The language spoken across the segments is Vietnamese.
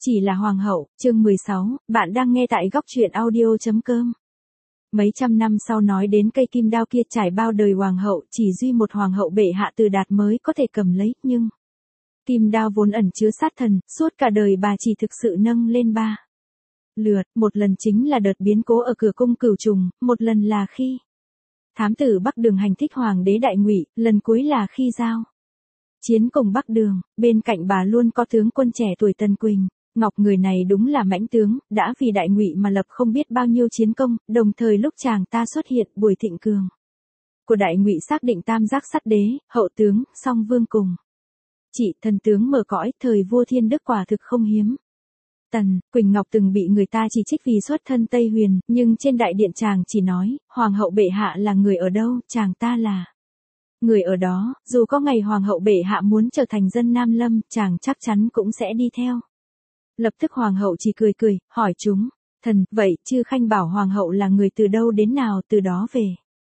Chỉ là hoàng hậu, chương 16, bạn đang nghe tại góc truyện audio.com. Mấy trăm năm sau nói đến cây kim đao kia trải bao đời hoàng hậu, chỉ duy một hoàng hậu bệ hạ Từ Đạt mới có thể cầm lấy, nhưng kim đao vốn ẩn chứa sát thần, suốt cả đời bà chỉ thực sự nâng lên 3 lượt, một lần chính là đợt biến cố ở cửa cung Cửu Trùng, một lần là khi thám tử Bắc Đường hành thích hoàng đế Đại Ngụy, lần cuối là khi giao chiến cùng Bắc Đường, bên cạnh bà luôn có tướng quân trẻ tuổi Tần Quỳnh. Ngọc người này đúng là mãnh tướng, đã vì Đại Ngụy mà lập không biết bao nhiêu chiến công, đồng thời lúc chàng ta xuất hiện, buổi thịnh cường của Đại Ngụy xác định tam giác sắt đế, hậu tướng, song vương cùng chị thần tướng mở cõi, thời vua Thiên Đức quả thực không hiếm. Tần Quỳnh Ngọc từng bị người ta chỉ trích vì xuất thân Tây Huyền, nhưng trên đại điện chàng chỉ nói, hoàng hậu bệ hạ là người ở đâu, chàng ta là người ở đó, dù có ngày hoàng hậu bệ hạ muốn trở thành dân Nam Lâm, chàng chắc chắn cũng sẽ đi theo. Lập tức hoàng hậu chỉ cười cười, hỏi chúng, thần, vậy, chư khanh bảo hoàng hậu là người từ đâu đến nào, từ đó về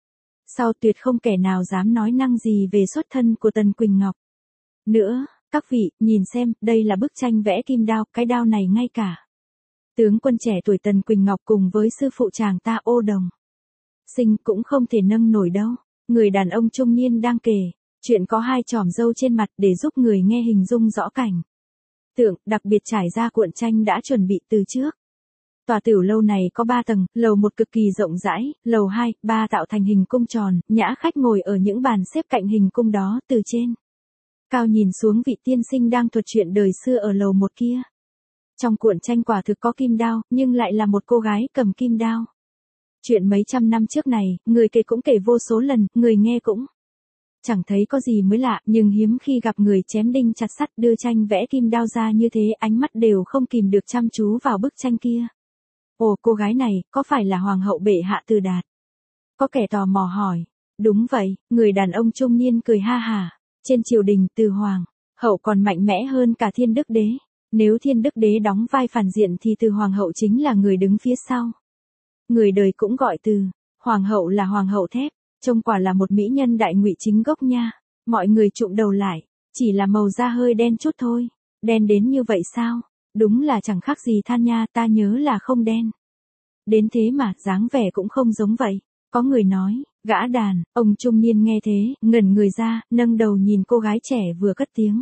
sau tuyệt không kẻ nào dám nói năng gì về xuất thân của Tần Quỳnh Ngọc. Nữa, các vị, nhìn xem, đây là bức tranh vẽ kim đao, cái đao này ngay cả tướng quân trẻ tuổi Tần Quỳnh Ngọc cùng với sư phụ chàng ta Ô Đồng Sinh cũng không thể nâng nổi đâu. Người đàn ông trung niên đang kể chuyện có 2 chòm râu trên mặt để giúp người nghe hình dung rõ cảnh tượng, đặc biệt trải ra cuộn tranh đã chuẩn bị từ trước. Tòa tiểu lâu này có 3 tầng, lầu 1 cực kỳ rộng rãi, lầu 2, 3 tạo thành hình cung tròn, nhã khách ngồi ở những bàn xếp cạnh hình cung đó, từ trên cao nhìn xuống vị tiên sinh đang thuật chuyện đời xưa ở lầu 1 kia. Trong cuộn tranh quả thực có kim đao, nhưng lại là một cô gái cầm kim đao. Chuyện mấy trăm năm trước này, người kể cũng kể vô số lần, người nghe cũng chẳng thấy có gì mới lạ, nhưng hiếm khi gặp người chém đinh chặt sắt đưa tranh vẽ kim đao ra như thế, ánh mắt đều không kìm được chăm chú vào bức tranh kia. Ồ, cô gái này, có phải là hoàng hậu bệ hạ Từ Đạt? Có kẻ tò mò hỏi. Đúng vậy, người đàn ông trung niên cười ha hả. Trên triều đình, từ hoàng hậu còn mạnh mẽ hơn cả Thiên Đức đế. Nếu Thiên Đức đế đóng vai phản diện thì từ hoàng hậu chính là người đứng phía sau. Người đời cũng gọi từ hoàng hậu là hoàng hậu thép. Trông quả là một mỹ nhân Đại Ngụy chính gốc nha. Mọi người trụm đầu lại, chỉ là màu da hơi đen chút thôi. Đen đến như vậy sao? Đúng là chẳng khác gì than nha, ta nhớ là không đen đến thế mà, dáng vẻ cũng không giống vậy. Có người nói, gã đàn, ông trung niên nghe thế, ngẩn người ra, nâng đầu nhìn cô gái trẻ vừa cất tiếng.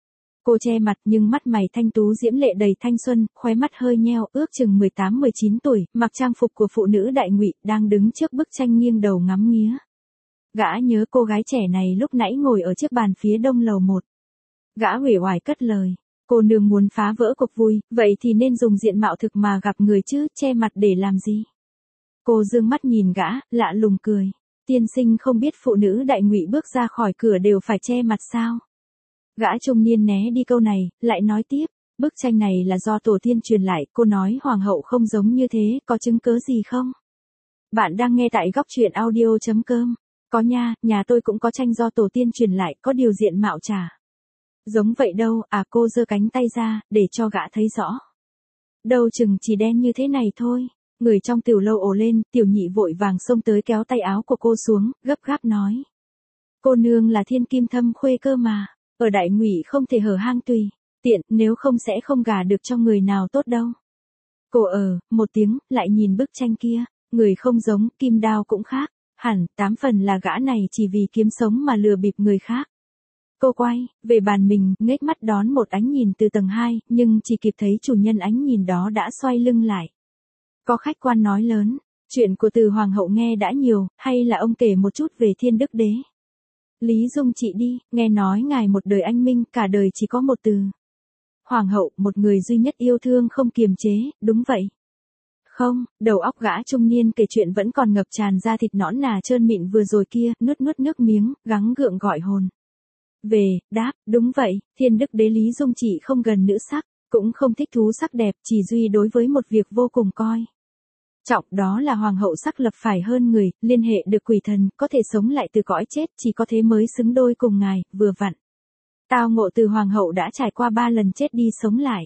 Cô che mặt nhưng mắt mày thanh tú diễm lệ đầy thanh xuân, khóe mắt hơi nheo, ước chừng 18-19 tuổi, mặc trang phục của phụ nữ Đại Ngụy, đang đứng trước bức tranh nghiêng đầu ngắm nghía. Gã nhớ cô gái trẻ này lúc nãy ngồi ở chiếc bàn phía đông lầu 1. Gã uể oải cất lời, cô nương muốn phá vỡ cuộc vui, vậy thì nên dùng diện mạo thực mà gặp người chứ, che mặt để làm gì? Cô dương mắt nhìn gã, lạ lùng cười. Tiên sinh không biết phụ nữ Đại Ngụy bước ra khỏi cửa đều phải che mặt sao? Gã trung niên né đi câu này, lại nói tiếp, bức tranh này là do tổ tiên truyền lại, cô nói hoàng hậu không giống như thế, có chứng cớ gì không? Bạn đang nghe tại góc truyện audio.com. Có nha, nhà tôi cũng có tranh do tổ tiên truyền lại, có điều diện mạo chả giống vậy đâu, à, cô giơ cánh tay ra, để cho gã thấy rõ. Đâu chừng chỉ đen như thế này thôi. Người trong tiểu lâu ồ lên, tiểu nhị vội vàng xông tới kéo tay áo của cô xuống, gấp gáp nói. Cô nương là thiên kim thâm khuê cơ mà, ở Đại Ngụy không thể hở hang tùy tiện, nếu không sẽ không gả được cho người nào tốt đâu. Cô một tiếng, lại nhìn bức tranh kia, người không giống, kim đao cũng khác, hẳn, 8 phần là gã này chỉ vì kiếm sống mà lừa bịp người khác. Cô quay về bàn mình, nghếch mắt đón một ánh nhìn từ tầng 2, nhưng chỉ kịp thấy chủ nhân ánh nhìn đó đã xoay lưng lại. Có khách quan nói lớn, chuyện của từ hoàng hậu nghe đã nhiều, hay là ông kể một chút về Thiên Đức đế? Lý Dung chị đi, nghe nói ngài một đời anh minh, cả đời chỉ có một từ hoàng hậu, một người duy nhất yêu thương không kiềm chế, đúng vậy không? Đầu óc gã trung niên kể chuyện vẫn còn ngập tràn ra thịt nõn nà trơn mịn vừa rồi kia, nuốt nước miếng, gắng gượng gọi hồn về, đáp, đúng vậy, Thiên Đức đế Lý Dung chị không gần nữ sắc, cũng không thích thú sắc đẹp, chỉ duy đối với một việc vô cùng coi trọng, đó là hoàng hậu sắc lập phải hơn người, liên hệ được quỷ thần, có thể sống lại từ cõi chết, chỉ có thế mới xứng đôi cùng ngài, vừa vặn. Tao ngộ từ hoàng hậu đã trải qua 3 lần chết đi sống lại.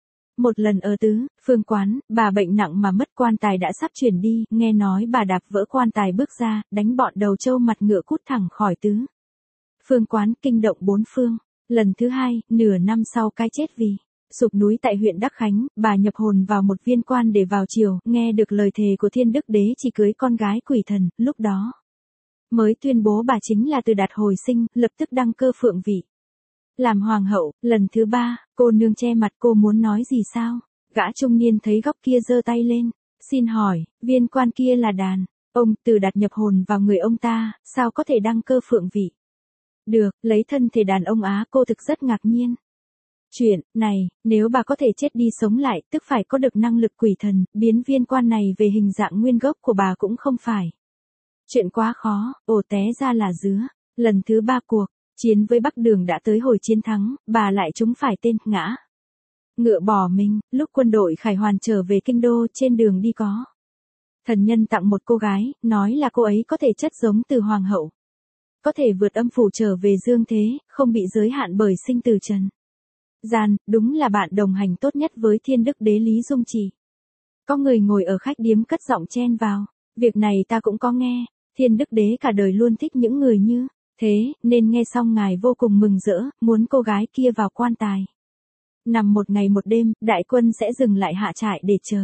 Một lần ở Tứ Phương quán, bà bệnh nặng mà mất quan tài đã sắp chuyển đi, nghe nói bà đạp vỡ quan tài bước ra, đánh bọn đầu trâu mặt ngựa cút thẳng khỏi Tứ Phương quán, kinh động 4 phương. Lần thứ 2, nửa năm sau cái chết vì Sụp núi tại huyện Đắc Khánh, bà nhập hồn vào một viên quan để vào triều, nghe được lời thề của Thiên Đức Đế chỉ cưới con gái quỷ thần, lúc đó mới tuyên bố bà chính là Từ Đạt hồi sinh, lập tức đăng cơ phượng vị. Làm hoàng hậu, lần thứ 3, cô nương che mặt, cô muốn nói gì sao? Gã trung niên thấy góc kia giơ tay lên. Xin hỏi, viên quan kia là đàn. Ông Từ Đạt nhập hồn vào người ông ta, sao có thể đăng cơ phượng vị? Được, lấy thân thể đàn ông Á, cô thực rất ngạc nhiên. Chuyện này, nếu bà có thể chết đi sống lại, tức phải có được năng lực quỷ thần, biến viên quan này về hình dạng nguyên gốc của bà cũng không phải chuyện quá khó. Ồ, té ra là dứa. Lần thứ 3 cuộc chiến với Bắc Đường đã tới hồi chiến thắng, bà lại trúng phải tên ngã ngựa bỏ mình. Lúc quân đội khải hoàn trở về kinh đô, trên đường đi có thần nhân tặng một cô gái, nói là cô ấy có thể chất giống Từ hoàng hậu, có thể vượt âm phủ trở về dương thế, không bị giới hạn bởi sinh tử trần gian. Đúng là bạn đồng hành tốt nhất với Thiên Đức Đế Lý Dung Trì. Có người ngồi ở khách điếm cất giọng chen vào. Việc này ta cũng có nghe. Thiên Đức Đế cả đời luôn thích những người như thế, nên nghe xong ngài vô cùng mừng rỡ, muốn cô gái kia vào quan tài. Nằm một ngày một đêm, đại quân sẽ dừng lại hạ trại để chờ.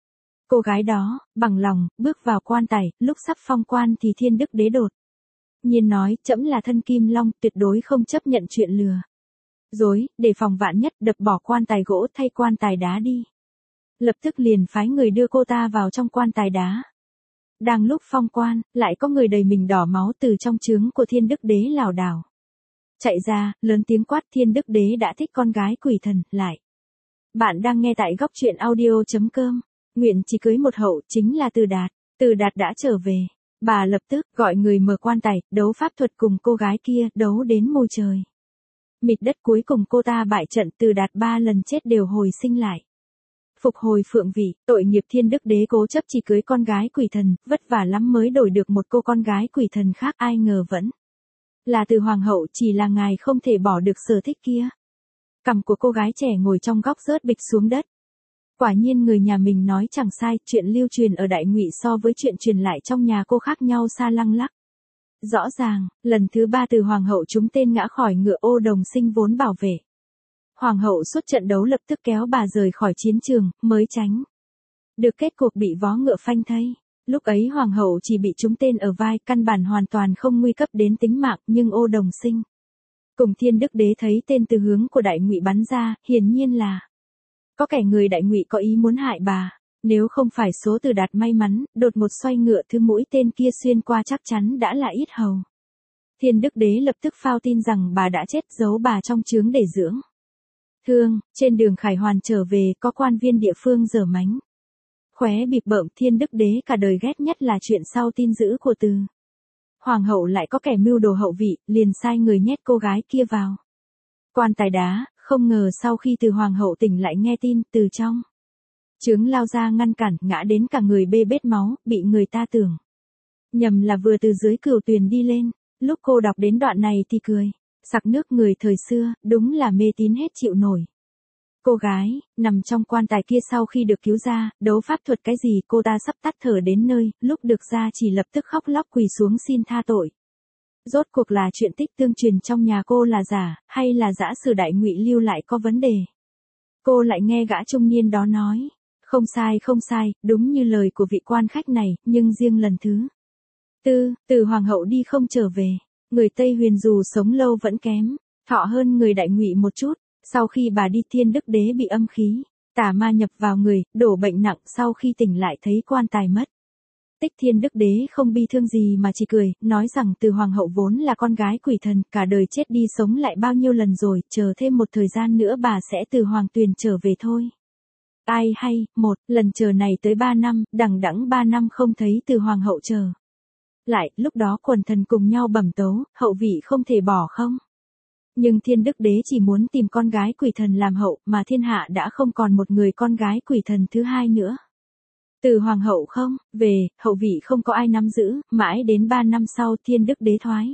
Cô gái đó, bằng lòng, bước vào quan tài, lúc sắp phong quan thì Thiên Đức Đế đột nhiên nói, trẫm là thân Kim Long, tuyệt đối không chấp nhận chuyện lừa dối, để phòng vạn nhất, đập bỏ quan tài gỗ thay quan tài đá đi. Lập tức liền phái người đưa cô ta vào trong quan tài đá. Đang lúc phong quan, lại có người đầy mình đỏ máu từ trong trướng của Thiên Đức Đế lảo đảo chạy ra, lớn tiếng quát. Thiên Đức Đế đã thích con gái quỷ thần, lại. Bạn đang nghe tại góc truyện audio.com. Nguyện chỉ cưới một hậu, chính là Từ Đạt. Từ Đạt đã trở về. Bà lập tức gọi người mở quan tài, đấu pháp thuật cùng cô gái kia, đấu đến mù trời mịt đất. Cuối cùng cô ta bại trận. Từ Đạt 3 lần chết đều hồi sinh lại, phục hồi phượng vị. Tội nghiệp Thiên Đức Đế cố chấp chỉ cưới con gái quỷ thần, vất vả lắm mới đổi được một cô con gái quỷ thần khác, ai ngờ vẫn là Từ hoàng hậu. Chỉ là ngài không thể bỏ được sở thích kia. Cằm của cô gái trẻ ngồi trong góc rớt bịch xuống đất. Quả nhiên người nhà mình nói chẳng sai, chuyện lưu truyền ở Đại Ngụy so với chuyện truyền lại trong nhà cô khác nhau xa lăng lắc. Rõ ràng, lần thứ 3 Từ hoàng hậu trúng tên ngã khỏi ngựa. Ô Đồng Sinh vốn bảo vệ hoàng hậu suốt trận đấu lập tức kéo bà rời khỏi chiến trường, mới tránh được kết cuộc bị vó ngựa phanh thây. Lúc ấy hoàng hậu chỉ bị trúng tên ở vai, căn bản hoàn toàn không nguy cấp đến tính mạng, nhưng Ô Đồng Sinh cùng Thiên Đức Đế thấy tên từ hướng của Đại Ngụy bắn ra, hiển nhiên là có kẻ người Đại Ngụy có ý muốn hại bà. Nếu không phải số Từ Đạt may mắn, đột một xoay ngựa thứ mũi tên kia xuyên qua chắc chắn đã là yết hầu. Thiên Đức Đế lập tức phao tin rằng bà đã chết, giấu bà trong trướng để dưỡng thương. Trên đường khải hoàn trở về, có quan viên địa phương giở mánh khóe bịp bợm. Thiên Đức Đế cả đời ghét nhất là chuyện sau tin dữ của Từ hoàng hậu lại có kẻ mưu đồ hậu vị, liền sai người nhét cô gái kia vào quan tài đá. Không ngờ sau khi Từ hoàng hậu tỉnh lại nghe tin, từ trong trướng lao ra ngăn cản, ngã đến cả người bê bết máu, bị người ta tưởng nhầm là vừa từ dưới cửu tuyền đi lên. Lúc cô đọc đến đoạn này thì cười sặc nước. Người thời xưa, đúng là mê tín hết chịu nổi. Cô gái, nằm trong quan tài kia sau khi được cứu ra, đấu pháp thuật cái gì, cô ta sắp tắt thở đến nơi, lúc được ra chỉ lập tức khóc lóc quỳ xuống xin tha tội. Rốt cuộc là chuyện tích tương truyền trong nhà cô là giả, hay là giả sử Đại Ngụy lưu lại có vấn đề? Cô lại nghe gã trung niên đó nói, không sai, đúng như lời của vị quan khách này, nhưng riêng lần thứ 4, Từ hoàng hậu đi không trở về. Người Tây Huyền dù sống lâu vẫn kém thọ hơn người Đại Ngụy một chút. Sau khi bà đi, Thiên Đức Đế bị âm khí tà ma nhập vào người, đổ bệnh nặng. Sau khi tỉnh lại thấy quan tài mất tích, Thiên Đức Đế không bi thương gì mà chỉ cười, nói rằng Từ hoàng hậu vốn là con gái quỷ thần, cả đời chết đi sống lại bao nhiêu lần rồi, chờ thêm một thời gian nữa bà sẽ từ hoàng tuyền trở về thôi. Ai hay, một lần chờ này tới 3 năm, đằng đẵng 3 năm không thấy Từ hoàng hậu trở lại. Lúc đó quần thần cùng nhau bẩm tấu, hậu vị không thể bỏ không. Nhưng Thiên Đức Đế chỉ muốn tìm con gái quỷ thần làm hậu, mà thiên hạ đã không còn một người con gái quỷ thần thứ hai nữa. Từ hoàng hậu không về, hậu vị không có ai nắm giữ, mãi đến 3 năm sau Thiên Đức Đế thoái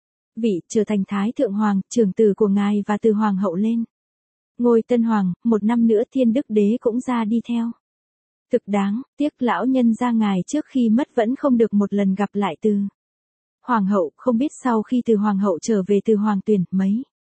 vị, trở thành Thái Thượng Hoàng, trưởng tử của ngài, và từ hoàng hậu lên ngôi tân hoàng. 1 năm nữa Thiên Đức Đế cũng ra đi theo. Thực đáng tiếc lão nhân gia ngài trước khi mất vẫn không được một lần gặp lại Từ hoàng hậu. Không biết sau khi Từ hoàng hậu trở về Từ hoàng tuyền, mấy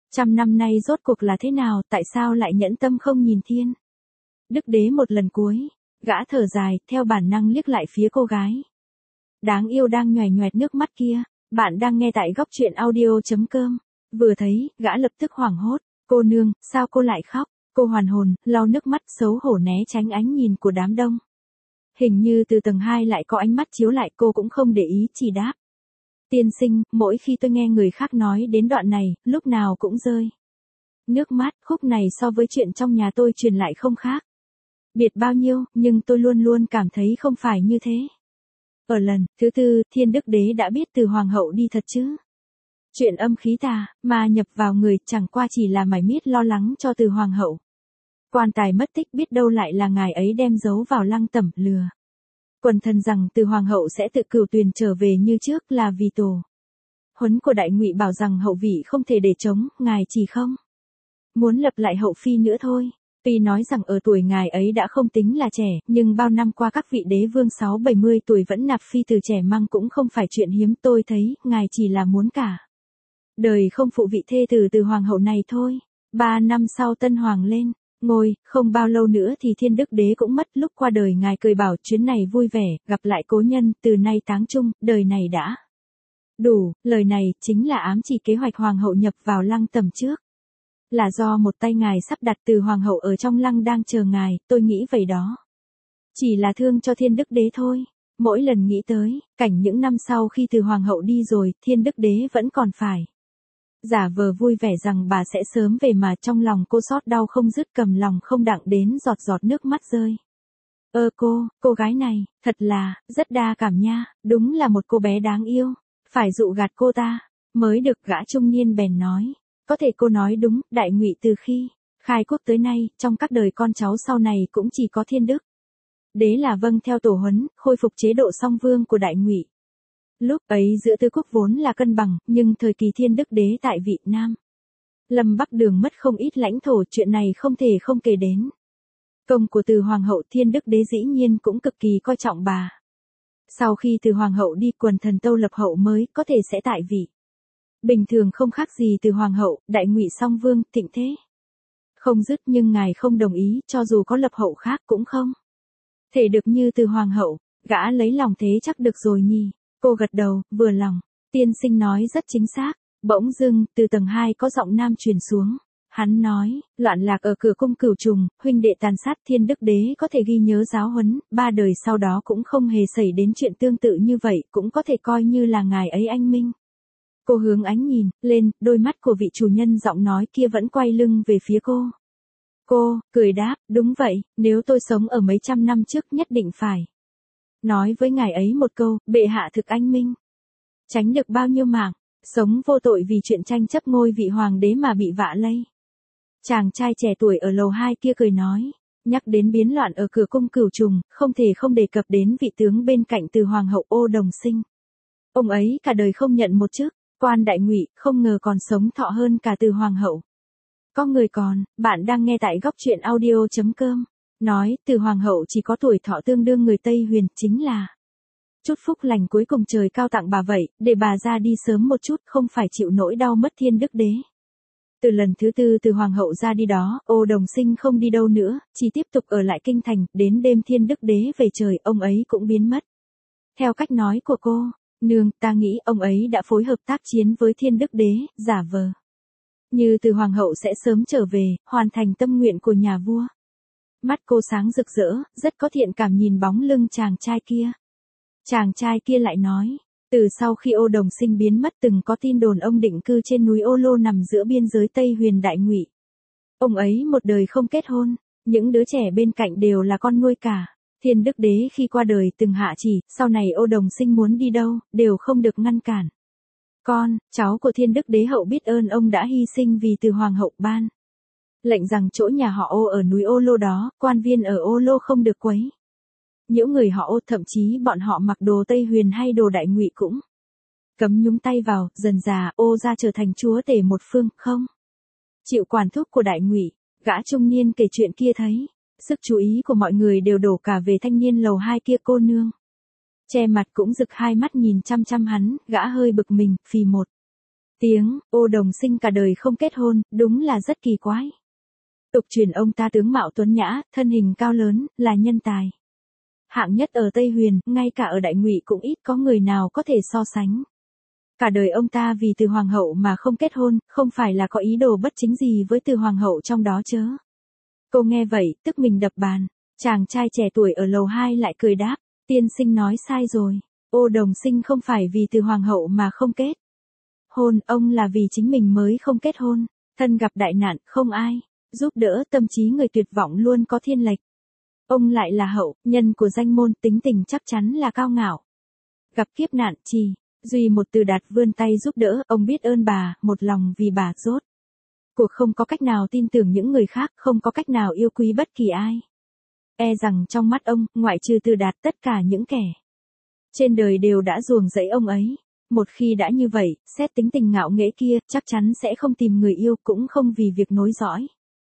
Trăm năm nay rốt cuộc là thế nào, tại sao lại nhẫn tâm không nhìn thiên? Đức đế một lần cuối, gã thở dài, theo bản năng liếc lại phía cô gái đáng yêu đang nhoẻn nhoẹt nước mắt kia. Bạn đang nghe tại góc truyện audio.com. Vừa thấy, gã lập tức hoảng hốt. Cô nương, sao cô lại khóc? Cô hoàn hồn, lau nước mắt xấu hổ né tránh ánh nhìn của đám đông. Hình như từ tầng 2 lại có ánh mắt chiếu lại, cô cũng không để ý, chỉ đáp. Tiên sinh, mỗi khi tôi nghe người khác nói đến đoạn này, lúc nào cũng rơi nước mắt. Khúc này so với chuyện trong nhà tôi truyền lại không khác biệt bao nhiêu, nhưng tôi luôn luôn cảm thấy không phải như thế. Ở lần thứ tư, Thiên Đức Đế đã biết Từ Hoàng hậu đi thật chứ. Chuyện âm khí tà, mà nhập vào người chẳng qua chỉ là mải miết lo lắng cho Từ Hoàng hậu. Quan tài mất tích biết đâu lại là ngài ấy đem giấu vào lăng tẩm lừa quần thần rằng Từ Hoàng hậu sẽ tự cửu tuyền trở về như trước là vì tổ huấn của Đại Ngụy bảo rằng hậu vị không thể để chống, ngài chỉ không muốn lập lại hậu phi nữa thôi. Tuy nói rằng ở tuổi ngài ấy đã không tính là trẻ, nhưng bao năm qua các vị đế vương 60-70 tuổi vẫn nạp phi từ trẻ măng cũng không phải chuyện hiếm. Tôi thấy, ngài chỉ là muốn cả đời không phụ vị thê tử Từ Hoàng hậu này thôi. 3 năm sau Tân Hoàng lên ngôi, không bao lâu nữa thì Thiên Đức Đế cũng mất. Lúc qua đời ngài cười bảo chuyến này vui vẻ, gặp lại cố nhân, từ nay táng chung, đời này đã đủ. Lời này chính là ám chỉ kế hoạch Hoàng hậu nhập vào lăng tẩm trước là do một tay ngài sắp đặt. Từ Hoàng hậu ở trong lăng đang chờ ngài, tôi nghĩ vậy đó. Chỉ là thương cho Thiên Đức Đế thôi. Mỗi lần nghĩ tới cảnh những năm sau khi Từ Hoàng hậu đi rồi, Thiên Đức Đế vẫn còn phải giả vờ vui vẻ rằng bà sẽ sớm về, mà trong lòng cô xót đau không dứt, cầm lòng không đặng đến giọt giọt nước mắt rơi. Cô gái này, thật là, rất đa cảm nha, đúng là một cô bé đáng yêu. Phải dụ gạt cô ta mới được. Gã trung niên bèn nói. Có thể cô nói đúng, Đại Ngụy từ khi khai quốc tới nay, trong các đời con cháu sau này cũng chỉ có Thiên Đức Đế là vâng theo tổ huấn, khôi phục chế độ song vương của Đại Ngụy. Lúc ấy giữa tứ quốc vốn là cân bằng, nhưng thời kỳ Thiên Đức Đế tại Vị Nam Lâm Bắc Đường mất không ít lãnh thổ, chuyện này không thể không kể đến. Công của Từ Hoàng hậu, Thiên Đức Đế dĩ nhiên cũng cực kỳ coi trọng bà. Sau khi Từ Hoàng hậu đi, quần thần Tâu lập hậu mới có thể sẽ tại vị. Bình thường không khác gì Từ Hoàng hậu, Đại Ngụy song vương, thịnh thế không dứt, nhưng ngài không đồng ý, cho dù có lập hậu khác cũng không thể được như Từ Hoàng hậu. Gã lấy lòng thế chắc được rồi nhỉ. Cô gật đầu, vừa lòng. Tiên sinh nói rất chính xác. Bỗng dưng, từ tầng 2 có giọng nam truyền xuống. Hắn nói, loạn lạc ở cửa cung Cửu Trùng, huynh đệ tàn sát. Thiên Đức Đế có thể ghi nhớ giáo huấn, 3 đời sau đó cũng không hề xảy đến chuyện tương tự như vậy, cũng có thể coi như là ngài ấy anh minh. Cô hướng ánh nhìn lên, đôi mắt của vị chủ nhân giọng nói kia vẫn quay lưng về phía cô. Cô cười đáp, đúng vậy, nếu tôi sống ở mấy trăm năm trước nhất định phải nói với ngài ấy một câu, bệ hạ thực anh minh, tránh được bao nhiêu mạng sống vô tội vì chuyện tranh chấp ngôi vị hoàng đế mà bị vạ lây. Chàng trai trẻ tuổi ở lầu 2 kia cười nói, nhắc đến biến loạn ở cửa cung Cửu Trùng, không thể không đề cập đến vị tướng bên cạnh Từ Hoàng hậu Ô Đồng Sinh. Ông ấy cả đời không nhận một chức quan Đại Ngụy, không ngờ còn sống thọ hơn cả Từ Hoàng hậu. Có người còn, bạn đang nghe tại góc truyện audio.com. Nói, Từ Hoàng hậu chỉ có tuổi thọ tương đương người Tây Huyền, chính là chút phúc lành cuối cùng trời cao tặng bà vậy, để bà ra đi sớm một chút, không phải chịu nỗi đau mất Thiên Đức Đế. Từ lần thứ tư Từ Hoàng hậu ra đi đó, Ô Đồng Sinh không đi đâu nữa, chỉ tiếp tục ở lại kinh thành, đến đêm Thiên Đức Đế về trời, ông ấy cũng biến mất. Theo cách nói của cô, nương, ta nghĩ ông ấy đã phối hợp tác chiến với Thiên Đức Đế, giả vờ như Từ Hoàng hậu sẽ sớm trở về, hoàn thành tâm nguyện của nhà vua. Mắt cô sáng rực rỡ, rất có thiện cảm nhìn bóng lưng chàng trai kia. Chàng trai kia lại nói, từ sau khi Ô Đồng Sinh biến mất từng có tin đồn ông định cư trên núi Ô Lô nằm giữa biên giới Tây Huyền Đại Ngụy. Ông ấy một đời không kết hôn, những đứa trẻ bên cạnh đều là con nuôi cả. Thiên Đức Đế khi qua đời từng hạ chỉ, sau này Ô Đồng Sinh muốn đi đâu, đều không được ngăn cản. Con, cháu của Thiên Đức Đế hậu biết ơn ông đã hy sinh vì Từ Hoàng hậu ban lệnh rằng chỗ nhà họ Ô ở núi Ô Lô đó, quan viên ở Ô Lô không được quấy nhiễu người họ Ô, thậm chí bọn họ mặc đồ Tây Huyền hay đồ Đại Ngụy cũng cấm nhúng tay vào. Dần dà Ô gia trở thành chúa tể một phương, không chịu quản thúc của Đại Ngụy. Gã trung niên kể chuyện kia thấy sức chú ý của mọi người đều đổ cả về thanh niên lầu 2 kia. Cô nương che mặt cũng rực hai mắt nhìn chăm chăm hắn, gã hơi bực mình, phì một Tiếng, Ô Đồng Sinh cả đời không kết hôn, đúng là rất kỳ quái. Tục truyền ông ta tướng mạo tuấn nhã, thân hình cao lớn, là nhân tài. Hạng nhất ở Tây Huyền, ngay cả ở Đại Ngụy cũng ít có người nào có thể so sánh. Cả đời ông ta vì Từ Hoàng hậu mà không kết hôn, không phải là có ý đồ bất chính gì với Từ Hoàng hậu trong đó chớ. Cô nghe vậy, tức mình đập bàn. Chàng trai trẻ tuổi ở lầu 2 lại cười đáp, tiên sinh nói sai rồi. Ô Đồng Sinh không phải vì Từ Hoàng hậu mà không kết hôn, ông là vì chính mình mới không kết hôn. Thân gặp đại nạn, không ai giúp đỡ, tâm trí người tuyệt vọng luôn có thiên lệch. Ông lại là hậu nhân của danh môn, tính tình chắc chắn là cao ngạo. Gặp kiếp nạn, chỉ duy một Từ Đạt vươn tay giúp đỡ, ông biết ơn bà, một lòng vì bà rốt cuộc không có cách nào tin tưởng những người khác, không có cách nào yêu quý bất kỳ ai. E rằng trong mắt ông, ngoại trừ Từ Đạt, tất cả những kẻ trên đời đều đã ruồng rẫy ông ấy. Một khi đã như vậy, xét tính tình ngạo nghễ kia, chắc chắn sẽ không tìm người yêu, cũng không vì việc nối dõi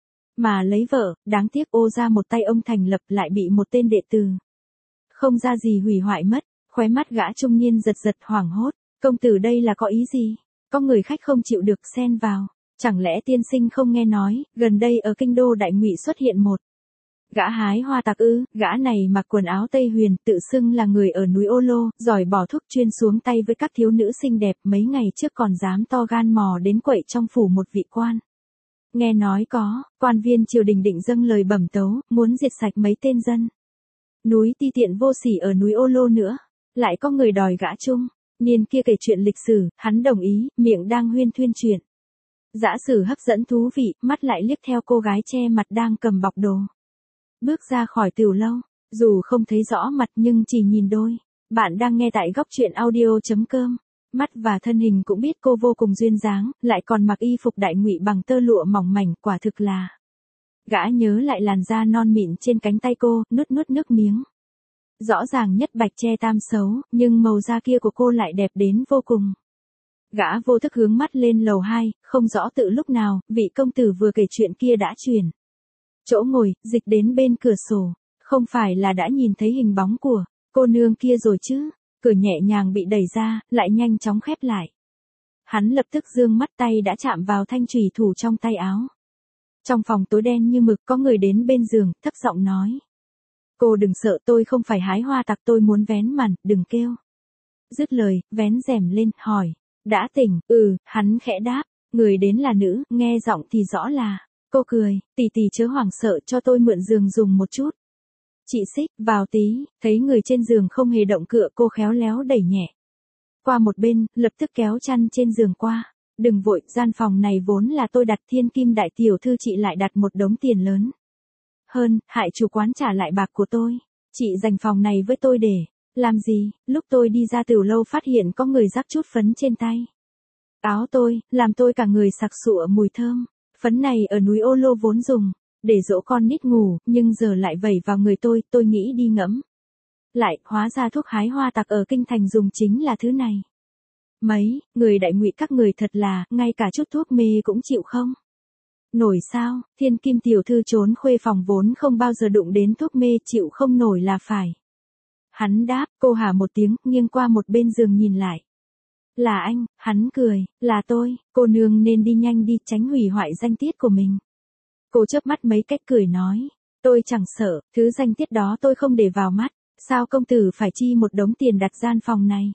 mà lấy vợ. Đáng tiếc Ô ra một tay ông thành lập lại bị một tên đệ tử không ra gì hủy hoại mất. Khóe mắt gã trung niên giật giật hoảng hốt. Công tử đây là có ý gì? Có người khách không chịu được xen vào. Chẳng lẽ tiên sinh không nghe nói, gần đây ở kinh đô Đại Ngụy xuất hiện một gã hái hoa tặc ư? Gã này mặc quần áo Tây Huyền, tự xưng là người ở núi Ô Lô, giỏi bỏ thuốc, chuyên xuống tay với các thiếu nữ xinh đẹp, mấy ngày trước còn dám to gan mò đến quậy trong phủ một vị quan. Nghe nói có quan viên triều đình định dâng lời bẩm tấu, muốn diệt sạch mấy tên dân núi ti tiện vô sỉ ở núi Ô Lô nữa. Lại có người đòi gã trung niên kia kể chuyện lịch sử, hắn đồng ý, miệng đang huyên thuyên chuyện dã sử hấp dẫn thú vị, mắt lại liếc theo cô gái che mặt đang cầm bọc đồ bước ra khỏi tiểu lâu. Dù không thấy rõ mặt nhưng chỉ nhìn đôi. Bạn đang nghe tại góc truyện audio.com. Mắt và thân hình cũng biết cô vô cùng duyên dáng, lại còn mặc y phục Đại Ngụy bằng tơ lụa mỏng mảnh, quả thực là. Gã nhớ lại làn da non mịn trên cánh tay cô, nuốt nuốt nước miếng. Rõ ràng nhất bạch che tam xấu, nhưng màu da kia của cô lại đẹp đến vô cùng. Gã vô thức hướng mắt lên lầu 2, không rõ tự lúc nào, vị công tử vừa kể chuyện kia đã chuyển chỗ ngồi, dịch đến bên cửa sổ. Không phải là đã nhìn thấy hình bóng của cô nương kia rồi chứ? Cửa nhẹ nhàng bị đẩy ra, lại nhanh chóng khép lại. Hắn lập tức dương mắt, tay đã chạm vào thanh chùy thủ trong tay áo. Trong phòng tối đen như mực, có người đến bên giường, thấp giọng nói. Cô đừng sợ, tôi không phải hái hoa tặc, tôi muốn vén màn, đừng kêu. Dứt lời, vén rèm lên, hỏi. Đã tỉnh? Hắn khẽ đáp. Người đến là nữ, nghe giọng thì rõ là. Cô cười, tỷ tỷ chớ hoảng sợ, cho tôi mượn giường dùng một chút. Chị Xích, vào tí. Thấy người trên giường không hề động cựa, cô khéo léo đẩy nhẹ qua một bên, lập tức kéo chăn trên giường qua. Đừng vội, gian phòng này vốn là tôi đặt, Thiên Kim đại tiểu thư chị lại đặt một đống tiền lớn hơn, hại chủ quán trả lại bạc của tôi. Chị dành phòng này với tôi để làm gì? Lúc tôi đi ra tiểu lâu phát hiện có người rắc chút phấn trên tay áo tôi, làm tôi cả người sặc sụa mùi thơm. Phấn này ở núi Ô Lô vốn dùng để dỗ con nít ngủ, nhưng giờ lại vẩy vào người tôi nghĩ đi ngẫm lại, hóa ra thuốc hái hoa tặc ở kinh thành dùng chính là thứ này. Mấy người Đại Ngụy các người thật là, ngay cả chút thuốc mê cũng chịu không nổi sao? Thiên Kim tiểu thư trốn khuê phòng vốn không bao giờ đụng đến thuốc mê, chịu không nổi là phải. Hắn đáp. Cô hả một tiếng, nghiêng qua một bên giường nhìn lại. Là anh? Hắn cười. Là tôi. Cô nương nên đi nhanh đi, tránh hủy hoại danh tiết của mình. Cô chớp mắt mấy cách cười nói. Tôi chẳng sợ, thứ danh tiết đó tôi không để vào mắt. Sao công tử phải chi một đống tiền đặt gian phòng này?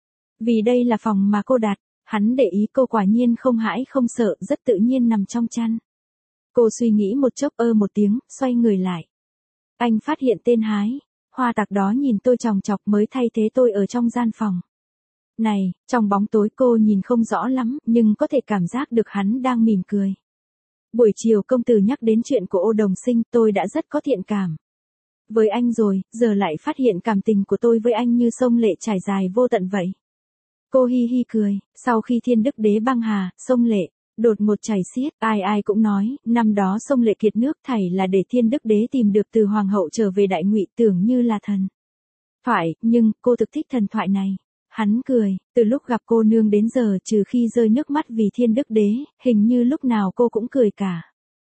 Vì đây là phòng mà cô đặt. Hắn để ý cô quả nhiên không hãi không sợ, rất tự nhiên nằm trong chăn. Cô suy nghĩ một chốc, một tiếng, xoay người lại. Anh phát hiện tên hái hoa tặc đó nhìn tôi chòng chọc, mới thay thế tôi ở trong gian phòng này. Trong bóng tối cô nhìn không rõ lắm, nhưng có thể cảm giác được hắn đang mỉm cười. Buổi chiều công tử nhắc đến chuyện của Ô Đồng Sinh, tôi đã rất có thiện cảm với anh rồi, giờ lại phát hiện cảm tình của tôi với anh như sông lệ trải dài vô tận vậy. Cô hi hi cười. Sau khi Thiên Đức Đế băng hà, sông lệ đột ngột chảy xiết, ai ai cũng nói, năm đó sông lệ kiệt nước thảy là để Thiên Đức Đế tìm được từ hoàng hậu trở về Đại Ngụy, tưởng như là thần thoại, nhưng cô thực thích thần thoại này. Hắn cười. Từ lúc gặp cô nương đến giờ, trừ khi rơi nước mắt vì Thiên Đức Đế, hình như lúc nào cô cũng cười cả.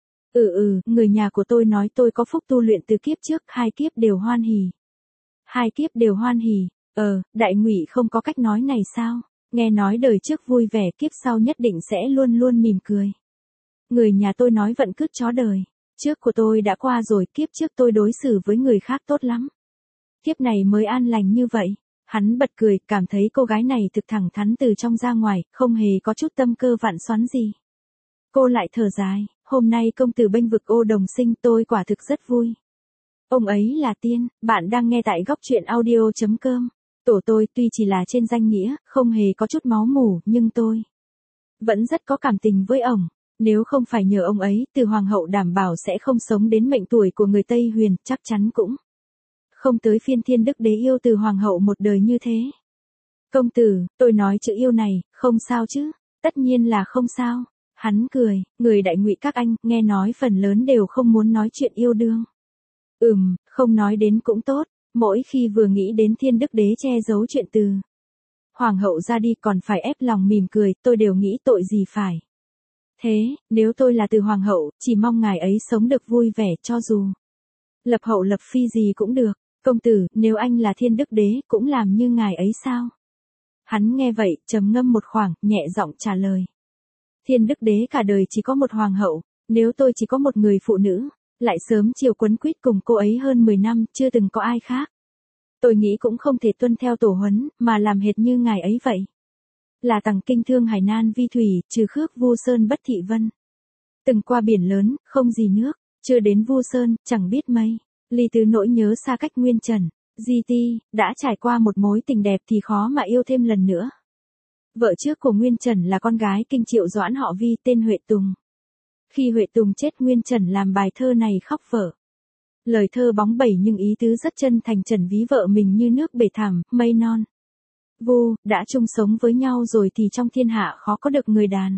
Người nhà của tôi nói tôi có phúc tu luyện từ kiếp trước, 2 kiếp đều hoan hỉ. 2 kiếp đều hoan hỉ. Đại Ngụy không có cách nói này sao? Nghe nói đời trước vui vẻ kiếp sau nhất định sẽ luôn luôn mỉm cười. Người nhà tôi nói vận cứt chó đời. Trước của tôi đã qua rồi, kiếp trước tôi đối xử với người khác tốt lắm. Kiếp này mới an lành như vậy. Hắn bật cười, cảm thấy cô gái này thực thẳng thắn từ trong ra ngoài, không hề có chút tâm cơ vặn xoắn gì. Cô lại thở dài, hôm nay công tử bênh vực Ô Đồng Sinh, tôi quả thực rất vui. Ông ấy là tiên, bạn đang nghe tại góc truyện audio.com. Tổ tôi tuy chỉ là trên danh nghĩa, không hề có chút máu mủ, nhưng tôi vẫn rất có cảm tình với ông. Nếu không phải nhờ ông ấy, Từ Hoàng hậu đảm bảo sẽ không sống đến mệnh tuổi của người Tây Huyền, chắc chắn cũng không tới phiên Thiên Đức Đế yêu Từ Hoàng hậu một đời như thế. Công tử, tôi nói chữ yêu này, không sao chứ? Tất nhiên là không sao. Hắn cười, người Đại Ngụy các anh, nghe nói phần lớn đều không muốn nói chuyện yêu đương. Không nói đến cũng tốt, mỗi khi vừa nghĩ đến Thiên Đức Đế che giấu chuyện Từ Hoàng hậu ra đi còn phải ép lòng mỉm cười, tôi đều nghĩ tội gì phải. Thế, nếu tôi là Từ Hoàng hậu, chỉ mong ngài ấy sống được vui vẻ, cho dù lập hậu lập phi gì cũng được. Công tử, nếu anh là Thiên Đức Đế, cũng làm như ngài ấy sao? Hắn nghe vậy, trầm ngâm một khoảng, nhẹ giọng trả lời. Thiên Đức Đế cả đời chỉ có một hoàng hậu, nếu tôi chỉ có một người phụ nữ, lại sớm chiều quấn quýt cùng cô ấy hơn 10 năm, chưa từng có ai khác. Tôi nghĩ cũng không thể tuân theo tổ huấn, mà làm hệt như ngài ấy vậy. Là tằng kinh thương hải nan vi thủy, trừ khước Vu Sơn bất thị vân. Từng qua biển lớn, không gì nước, chưa đến Vu Sơn, chẳng biết mây. Ly tứ nỗi nhớ xa cách nguyên trần. Di ti, đã trải qua một mối tình đẹp thì khó mà yêu thêm lần nữa. Vợ trước của Nguyên Trần là con gái Kinh Triệu Doãn họ Vi tên Huệ Tùng. Khi Huệ Tùng chết Nguyên Trần làm bài thơ này khóc vỡ. Lời thơ bóng bẩy nhưng ý tứ rất chân thành, Trần ví vợ mình như nước bể thẳm, mây non. Vu, đã chung sống với nhau rồi thì trong thiên hạ khó có được người đàn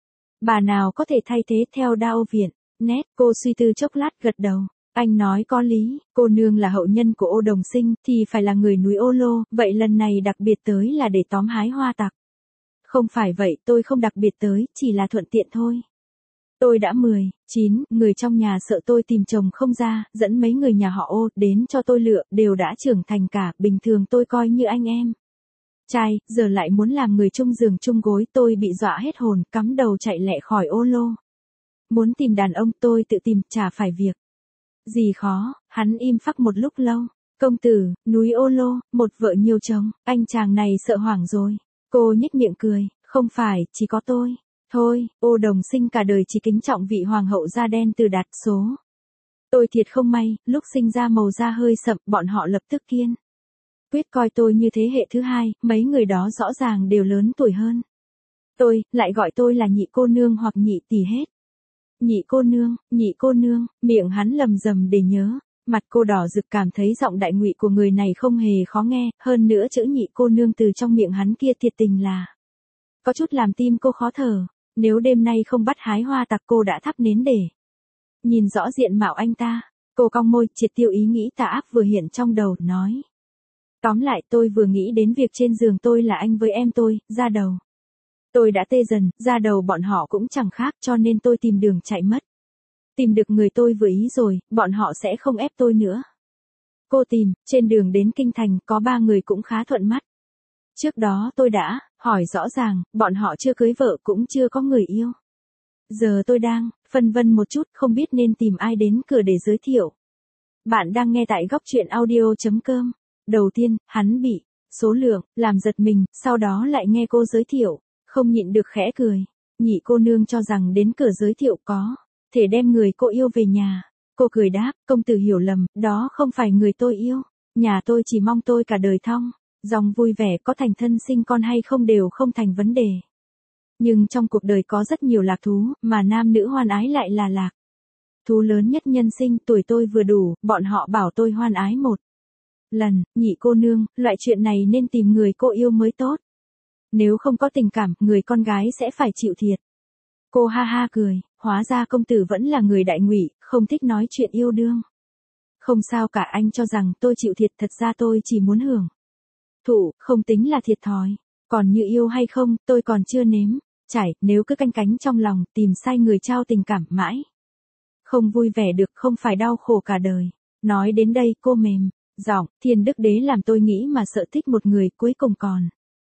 bà nào có thể thay thế theo Đao Viện. Nét, cô suy tư chốc lát gật đầu. Anh nói có lý, cô nương là hậu nhân của Ô Đồng Sinh thì phải là người núi Ô Lô, vậy lần này đặc biệt tới là để tóm hái hoa tặc. Không phải vậy, tôi không đặc biệt tới, chỉ là thuận tiện thôi. Tôi đã 19, người trong nhà sợ tôi tìm chồng không ra, dẫn mấy người nhà họ Ô đến cho tôi lựa, đều đã trưởng thành cả, bình thường tôi coi như anh em. Trai, giờ lại muốn làm người chung giường chung gối, tôi bị dọa hết hồn, cắm đầu chạy lẹ khỏi Ô Lô. Muốn tìm đàn ông tôi tự tìm, chả phải việc gì khó. Hắn im phắc một lúc lâu. Công tử, núi Ô Lô, một vợ nhiều chồng, anh chàng này sợ hoảng rồi. Cô nhếch miệng cười, không phải, chỉ có tôi. Thôi, Ô Đồng Sinh cả đời chỉ kính trọng vị hoàng hậu da đen Từ Đạt số. Tôi thiệt không may, lúc sinh ra màu da hơi sậm, bọn họ lập tức kiên quyết coi tôi như thế hệ thứ hai, mấy người đó rõ ràng đều lớn tuổi hơn tôi, lại gọi tôi là nhị cô nương hoặc nhị tỷ hết. Nhị cô nương, miệng hắn lầm rầm để nhớ. Mặt cô đỏ rực, cảm thấy giọng Đại Ngụy của người này không hề khó nghe, hơn nữa chữ nhị cô nương từ trong miệng hắn kia thiệt tình là có chút làm tim cô khó thở. Nếu đêm nay không bắt hái hoa tặc cô đã thắp nến để nhìn rõ diện mạo anh ta. Cô cong môi, triệt tiêu ý nghĩ tà ác vừa hiện trong đầu, nói. Tóm lại, tôi vừa nghĩ đến việc trên giường tôi là anh với em tôi, da đầu tôi đã tê dần, da đầu bọn họ cũng chẳng khác, cho nên tôi tìm đường chạy mất. Tìm được người tôi vừa ý rồi, bọn họ sẽ không ép tôi nữa. Cô tìm, trên đường đến Kinh Thành, có 3 người cũng khá thuận mắt. Trước đó tôi đã hỏi rõ ràng, bọn họ chưa cưới vợ cũng chưa có người yêu. Giờ tôi đang phân vân một chút, không biết nên tìm ai đến cửa để giới thiệu. Bạn đang nghe tại góc truyện audio.com. Đầu tiên, hắn bị số lượng làm giật mình, sau đó lại nghe cô giới thiệu, không nhịn được khẽ cười. Nhị cô nương cho rằng đến cửa giới thiệu có thể đem người cô yêu về nhà. Cô cười đáp, công tử hiểu lầm, đó không phải người tôi yêu. Nhà tôi chỉ mong tôi cả đời thong dong vui vẻ, có thành thân sinh con hay không đều không thành vấn đề. Nhưng trong cuộc đời có rất nhiều lạc thú, mà nam nữ hoan ái lại là lạc thú lớn nhất nhân sinh. Tuổi tôi vừa đủ, bọn họ bảo tôi hoan ái một lần. Nhị cô nương, loại chuyện này nên tìm người cô yêu mới tốt. Nếu không có tình cảm, người con gái sẽ phải chịu thiệt. Cô ha ha cười, hóa ra công tử vẫn là người Đại Ngụy, không thích nói chuyện yêu đương. Không sao cả, anh cho rằng tôi chịu thiệt, thật ra tôi chỉ muốn hưởng thụ, không tính là thiệt thòi. Còn như yêu hay không, tôi còn chưa nếm trải, nếu cứ canh cánh trong lòng, tìm sai người trao tình cảm mãi không vui vẻ được, không phải đau khổ cả đời. Nói đến đây cô mềm giọng, Thiên Đức Đế làm tôi nghĩ mà sợ thích một người, cuối cùng còn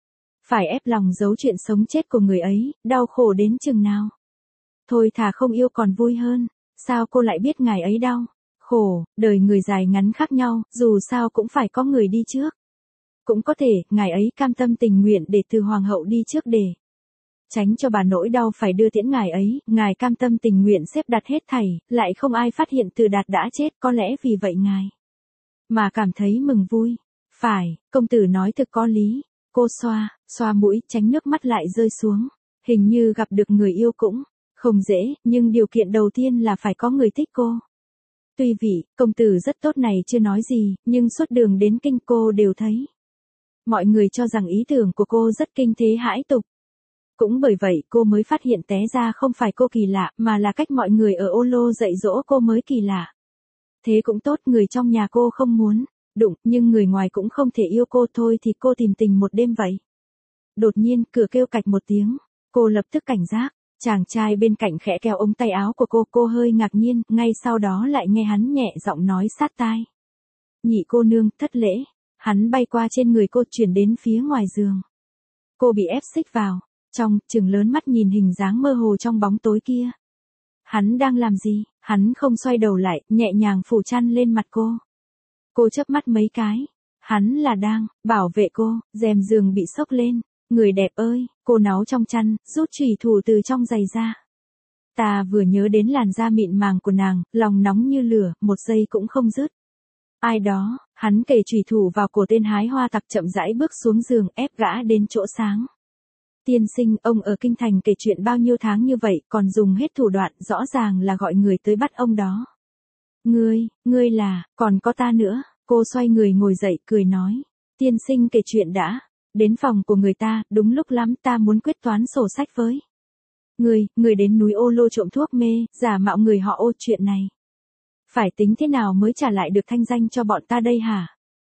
Phải ép lòng giấu chuyện sống chết của người ấy, đau khổ đến chừng nào. Thôi thà không yêu còn vui hơn, sao cô lại biết ngài ấy đau, khổ, đời người dài ngắn khác nhau, dù sao cũng phải có người đi trước. Cũng có thể, ngài ấy cam tâm tình nguyện để từ hoàng hậu đi trước để tránh cho bà nỗi đau phải đưa tiễn ngài ấy, ngài cam tâm tình nguyện xếp đặt hết thảy, lại không ai phát hiện Từ Đạt đã chết, có lẽ vì vậy ngài mà cảm thấy mừng vui. Phải, công tử nói thực có lý. Cô xoa mũi, tránh nước mắt lại rơi xuống. Hình như gặp được người yêu cũng không dễ, nhưng điều kiện đầu tiên là phải có người thích cô. Tuy vị, công tử rất tốt này chưa nói gì, nhưng suốt đường đến kinh cô đều thấy mọi người cho rằng ý tưởng của cô rất kinh thế hãi tục. Cũng bởi vậy cô mới phát hiện té ra không phải cô kỳ lạ, mà là cách mọi người ở Ô Lô dạy dỗ cô mới kỳ lạ. Thế cũng tốt, người trong nhà cô không muốn đụng, nhưng người ngoài cũng không thể yêu cô, thôi thì cô tìm tình một đêm vậy. Đột nhiên, cửa kêu cạch một tiếng, cô lập tức cảnh giác, chàng trai bên cạnh khẽ kéo ống tay áo của cô hơi ngạc nhiên, ngay sau đó lại nghe hắn nhẹ giọng nói sát tai. Nhị cô nương, thất lễ. Hắn bay qua trên người cô chuyển đến phía ngoài giường. Cô bị ép xích vào, trong, trừng lớn mắt nhìn hình dáng mơ hồ trong bóng tối kia. Hắn đang làm gì? Hắn không xoay đầu lại, nhẹ nhàng phủ chăn lên mặt cô. Cô chớp mắt mấy cái. Hắn là đang bảo vệ cô, rèm giường bị xốc lên. Người đẹp ơi, cô náu trong chăn, rút chùy thủ từ trong giày ra. Ta vừa nhớ đến làn da mịn màng của nàng, lòng nóng như lửa, một giây cũng không dứt. Ai đó, hắn kề chùy thủ vào cổ tên hái hoa tặc, chậm rãi bước xuống giường, ép gã đến chỗ sáng. Tiên sinh, ông ở kinh thành kể chuyện bao nhiêu tháng như vậy, còn dùng hết thủ đoạn, rõ ràng là gọi người tới bắt ông đó. Ngươi là, còn có ta nữa. Cô xoay người ngồi dậy, cười nói. Tiên sinh kể chuyện đã. Đến phòng của người ta, đúng lúc lắm, ta muốn quyết toán sổ sách với Người đến núi Ô Lô trộm thuốc mê, giả mạo người họ Ô, chuyện này phải tính thế nào mới trả lại được thanh danh cho bọn ta đây hả?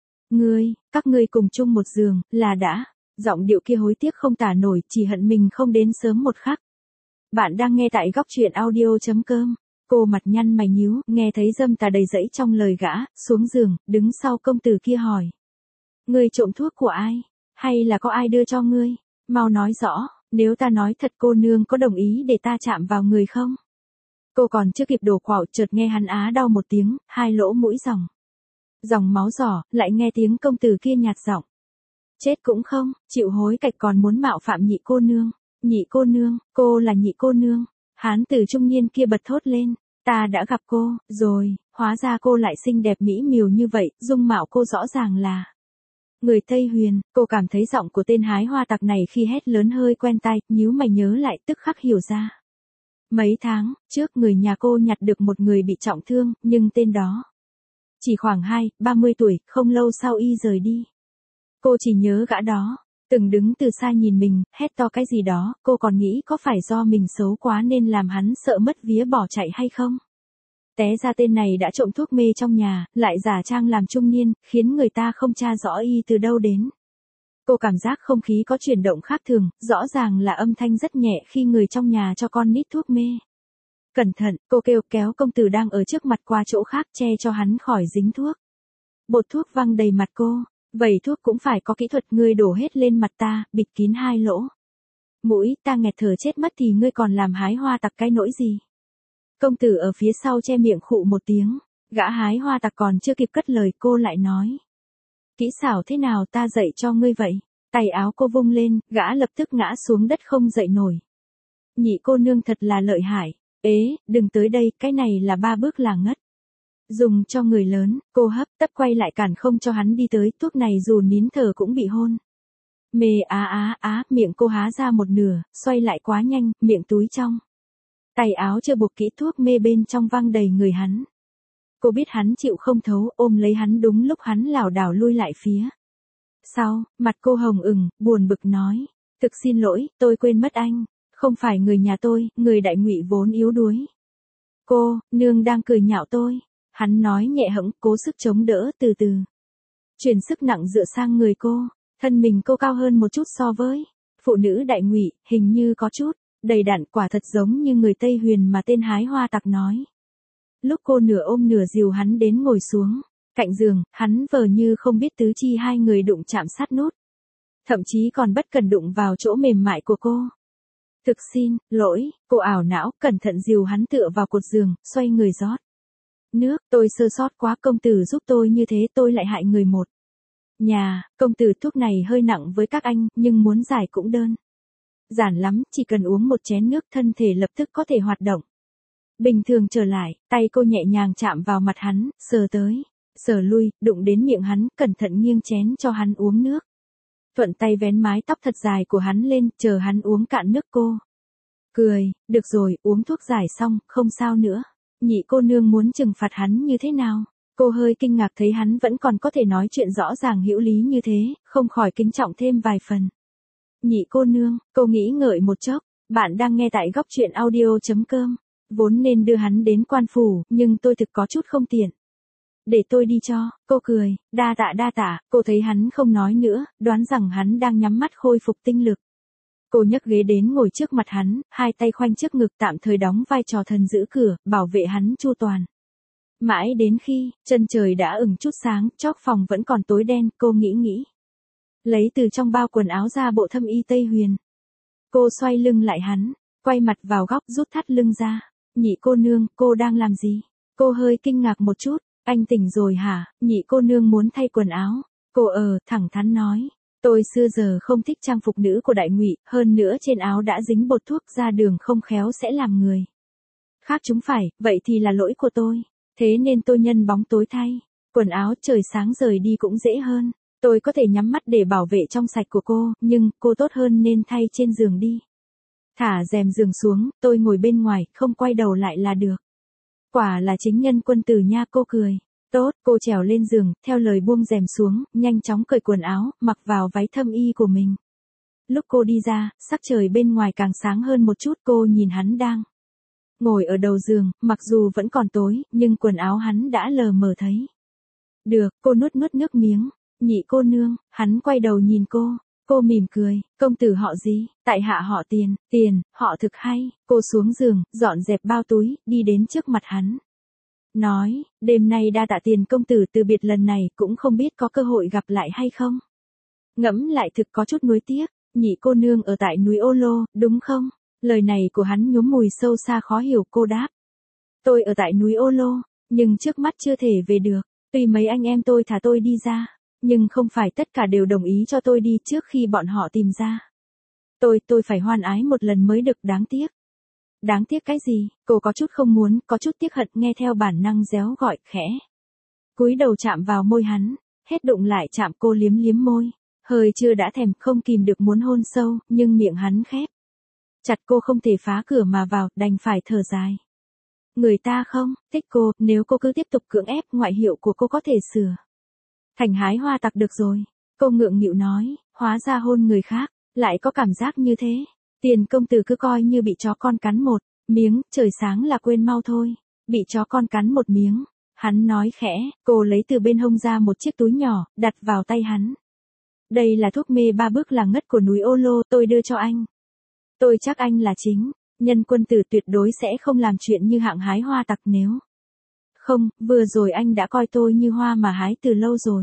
Các ngươi cùng chung một giường, là đã. Giọng điệu kia hối tiếc không tả nổi, chỉ hận mình không đến sớm một khắc. Bạn đang nghe tại góc truyện audio.com. Cô mặt nhăn mày nhíu, nghe thấy dâm tà đầy dẫy trong lời gã, xuống giường, đứng sau công tử kia hỏi. Ngươi trộm thuốc của ai? Hay là có ai đưa cho ngươi? Mau nói rõ, nếu ta nói thật cô nương có đồng ý để ta chạm vào người không? Cô còn chưa kịp đổ quạo, chợt nghe hắn á đau một tiếng, hai lỗ mũi dòng máu giỏ, lại nghe tiếng công tử kia nhạt giọng. Chết cũng không, chịu hối cạch còn muốn mạo phạm nhị cô nương. Nhị cô nương, cô là nhị cô nương. Hán tử trung niên kia bật thốt lên. Ta đã gặp cô, rồi, hóa ra cô lại xinh đẹp mỹ miều như vậy, dung mạo cô rõ ràng là người Tây Huyền. Cô cảm thấy giọng của tên hái hoa tặc này khi hét lớn hơi quen tai, nhíu mày nhớ lại, tức khắc hiểu ra. Mấy tháng trước người nhà cô nhặt được một người bị trọng thương, nhưng tên đó chỉ khoảng 30 tuổi, không lâu sau y rời đi. Cô chỉ nhớ gã đó từng đứng từ xa nhìn mình, hét to cái gì đó, cô còn nghĩ có phải do mình xấu quá nên làm hắn sợ mất vía bỏ chạy hay không. Té ra tên này đã trộm thuốc mê trong nhà, lại giả trang làm trung niên, khiến người ta không tra rõ y từ đâu đến. Cô cảm giác không khí có chuyển động khác thường, rõ ràng là âm thanh rất nhẹ khi người trong nhà cho con nít thuốc mê. Cẩn thận, cô kêu kéo công tử đang ở trước mặt qua chỗ khác, che cho hắn khỏi dính thuốc. Bột thuốc văng đầy mặt cô. Vậy thuốc cũng phải có kỹ thuật, ngươi đổ hết lên mặt ta, bịt kín hai lỗ mũi, ta nghẹt thở chết mất thì ngươi còn làm hái hoa tặc cái nỗi gì? Công tử ở phía sau che miệng khụ một tiếng, gã hái hoa tặc còn chưa kịp cất lời cô lại nói. Kỹ xảo thế nào ta dạy cho ngươi vậy? Tay áo cô vung lên, gã lập tức ngã xuống đất không dậy nổi. Nhị cô nương thật là lợi hại. Ế, đừng tới đây, cái này là 3 bước là ngất. Dùng cho người lớn, cô hấp tấp quay lại cản không cho hắn đi tới, thuốc này dù nín thở cũng bị hôn mê. Miệng cô há ra một nửa, xoay lại quá nhanh, miệng túi trong tay áo chưa buộc kỹ, thuốc mê bên trong văng đầy người hắn. Cô biết hắn chịu không thấu, ôm lấy hắn đúng lúc hắn lảo đảo lui lại phía sau, mặt cô hồng ửng, buồn bực nói. Thực xin lỗi, tôi quên mất anh, không phải người nhà tôi, người Đại Ngụy vốn yếu đuối. Cô, nương đang cười nhạo tôi. Hắn nói nhẹ hững, cố sức chống đỡ, từ từ chuyển sức nặng dựa sang người cô. Thân mình cô cao hơn một chút so với phụ nữ Đại Ngụy, hình như có chút đầy đặn, quả thật giống như người Tây Huyền mà tên hái hoa tặc nói. Lúc cô nửa ôm nửa dìu hắn đến ngồi xuống cạnh giường, hắn vờ như không biết tứ chi hai người đụng chạm sát nút thậm chí còn bất cần đụng vào chỗ mềm mại của cô. Thực xin lỗi, cô ảo não, cẩn thận dìu hắn tựa vào cột giường, xoay người rót nước. Tôi sơ sót quá, công tử giúp tôi như thế tôi lại hại người một nhà. Công tử, thuốc này hơi nặng với các anh, nhưng muốn giải cũng đơn giản lắm, chỉ cần uống một chén nước thân thể lập tức có thể hoạt động bình thường trở lại. Tay cô nhẹ nhàng chạm vào mặt hắn, sờ tới, sờ lui, đụng đến miệng hắn, cẩn thận nghiêng chén cho hắn uống nước. Thuận tay vén mái tóc thật dài của hắn lên, chờ hắn uống cạn nước. Cô cười, được rồi, uống thuốc giải xong, không sao nữa. Nhị cô nương muốn trừng phạt hắn như thế nào? Cô hơi kinh ngạc thấy hắn vẫn còn có thể nói chuyện rõ ràng hữu lý như thế, không khỏi kính trọng thêm vài phần. Nhị cô nương, cô nghĩ ngợi một chốc, bạn đang nghe tại góc truyện audio.com. Vốn nên đưa hắn đến quan phủ, nhưng tôi thực có chút không tiện. Để tôi đi cho. Cô cười, đa tạ. Cô thấy hắn không nói nữa, đoán rằng hắn đang nhắm mắt khôi phục tinh lực. Cô nhấc ghế đến ngồi trước mặt hắn, hai tay khoanh trước ngực, tạm thời đóng vai trò thần giữ cửa, bảo vệ hắn chu toàn. Mãi đến khi chân trời đã ửng chút sáng, chóp phòng vẫn còn tối đen, cô nghĩ. Lấy từ trong bao quần áo ra bộ thâm y Tây Huyền. Cô xoay lưng lại hắn, quay mặt vào góc, rút thắt lưng ra. Nhị cô nương, cô đang làm gì? Cô hơi kinh ngạc một chút. Anh tỉnh rồi hả? Nhị cô nương muốn thay quần áo. Cô thẳng thắn nói. Tôi xưa giờ không thích trang phục nữ của Đại Ngụy, hơn nữa trên áo đã dính bột thuốc, ra đường không khéo sẽ làm người khác chúng phải, vậy thì là lỗi của tôi. Thế nên tôi nhân bóng tối thay quần áo, trời sáng rời đi cũng dễ hơn. Tôi có thể nhắm mắt để bảo vệ trong sạch của cô, nhưng cô tốt hơn nên thay trên giường đi. Thả rèm giường xuống, tôi ngồi bên ngoài, không quay đầu lại là được. Quả là chính nhân quân tử nha. Cô cười. Tốt, cô trèo lên giường, theo lời buông rèm xuống, nhanh chóng cởi quần áo, mặc vào váy thâm y của mình. Lúc cô đi ra, sắc trời bên ngoài càng sáng hơn một chút. Cô nhìn hắn đang ngồi ở đầu giường, mặc dù vẫn còn tối, nhưng quần áo hắn đã lờ mờ thấy được. Cô nuốt nước miếng. Nhị cô nương. Hắn quay đầu nhìn cô. Cô mỉm cười. Công tử họ gì? Tại hạ họ Tiền, họ thực hay. Cô xuống giường, dọn dẹp bao túi, đi đến trước mặt hắn. Nói, đêm nay đa tạ Tiền công tử, từ biệt lần này cũng không biết có cơ hội gặp lại hay không. Ngẫm lại thực có chút nuối tiếc. Nhị cô nương ở tại núi Ô Lô, đúng không? Lời này của hắn nhuốm mùi sâu xa khó hiểu. Cô đáp. Tôi ở tại núi Ô Lô, nhưng trước mắt chưa thể về được. Tuy mấy anh em tôi thả tôi đi ra, nhưng không phải tất cả đều đồng ý cho tôi đi trước khi bọn họ tìm ra. Tôi phải hoan ái một lần mới được. Đáng tiếc. Đáng tiếc cái gì? Cô có chút không muốn, có chút tiếc hận, nghe theo bản năng réo gọi, khẽ cúi đầu chạm vào môi hắn, hết đụng lại chạm. Cô liếm môi, hơi chưa đã thèm, không kìm được muốn hôn sâu, nhưng miệng hắn khép chặt. Cô không thể phá cửa mà vào, đành phải thở dài. Người ta không thích cô, nếu cô cứ tiếp tục cưỡng ép, ngoại hiệu của cô có thể sửa thành hái hoa tặc được rồi. Cô ngượng nghịu nói, hóa ra hôn người khác lại có cảm giác như thế. Tiền công tử cứ coi như bị chó con cắn một miếng, trời sáng là quên mau thôi. Bị chó con cắn một miếng. Hắn nói khẽ. Cô lấy từ bên hông ra một chiếc túi nhỏ, đặt vào tay hắn. Đây là thuốc mê 3 bước là ngất của núi Ô Lô, tôi đưa cho anh. Tôi chắc anh là chính nhân quân tử, tuyệt đối sẽ không làm chuyện như hạng hái hoa tặc. Nếu không, vừa rồi anh đã coi tôi như hoa mà hái từ lâu rồi.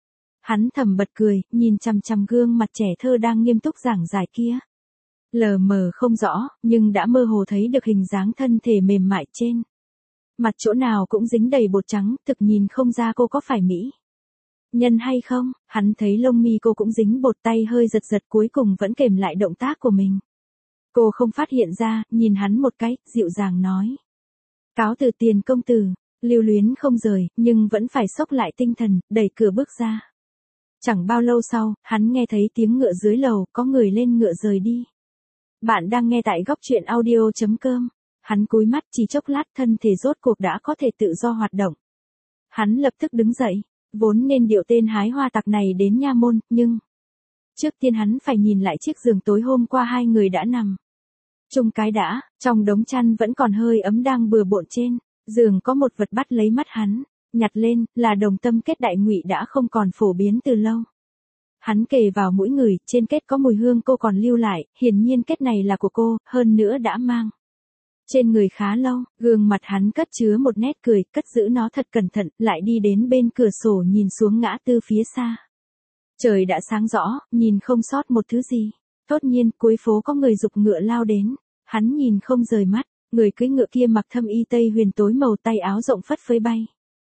Hắn thầm bật cười, nhìn chằm chằm gương mặt trẻ thơ đang nghiêm túc giảng giải kia. Lờ mờ không rõ, nhưng đã mơ hồ thấy được hình dáng thân thể mềm mại trên mặt, chỗ nào cũng dính đầy bột trắng, thực nhìn không ra cô có phải mỹ nhân hay không. Hắn thấy lông mi cô cũng dính bột, tay hơi giật, cuối cùng vẫn kềm lại động tác của mình. Cô không phát hiện ra, nhìn hắn một cái, dịu dàng nói. Cáo từ Tiền công tử. Lưu luyến không rời, nhưng vẫn phải xốc lại tinh thần, đẩy cửa bước ra. Chẳng bao lâu sau, hắn nghe thấy tiếng ngựa dưới lầu, có người lên ngựa rời đi. Bạn đang nghe tại góc truyện audio.com. Hắn cúi mắt, chỉ chốc lát thân thể rốt cuộc đã có thể tự do hoạt động. Hắn lập tức đứng dậy, vốn nên điệu tên hái hoa tặc này đến nha môn, nhưng trước tiên hắn phải nhìn lại chiếc giường tối hôm qua hai người đã nằm chung cái đã. Trong đống chăn vẫn còn hơi ấm đang bừa bộn trên giường, có một vật bắt lấy mắt hắn, nhặt lên, là đồng tâm kết Đại Ngụy đã không còn phổ biến từ lâu. Hắn kề vào mũi người, trên kết có mùi hương cô còn lưu lại, hiển nhiên kết này là của cô, hơn nữa đã mang trên người khá lâu. Gương mặt hắn cất chứa một nét cười, cất giữ nó thật cẩn thận, lại đi đến bên cửa sổ nhìn xuống ngã tư phía xa. Trời đã sáng rõ, nhìn không sót một thứ gì. Thốt nhiên, cuối phố có người giục ngựa lao đến. Hắn nhìn không rời mắt, người cưỡi ngựa kia mặc thâm y tây huyền tối màu, tay áo rộng phất phới bay.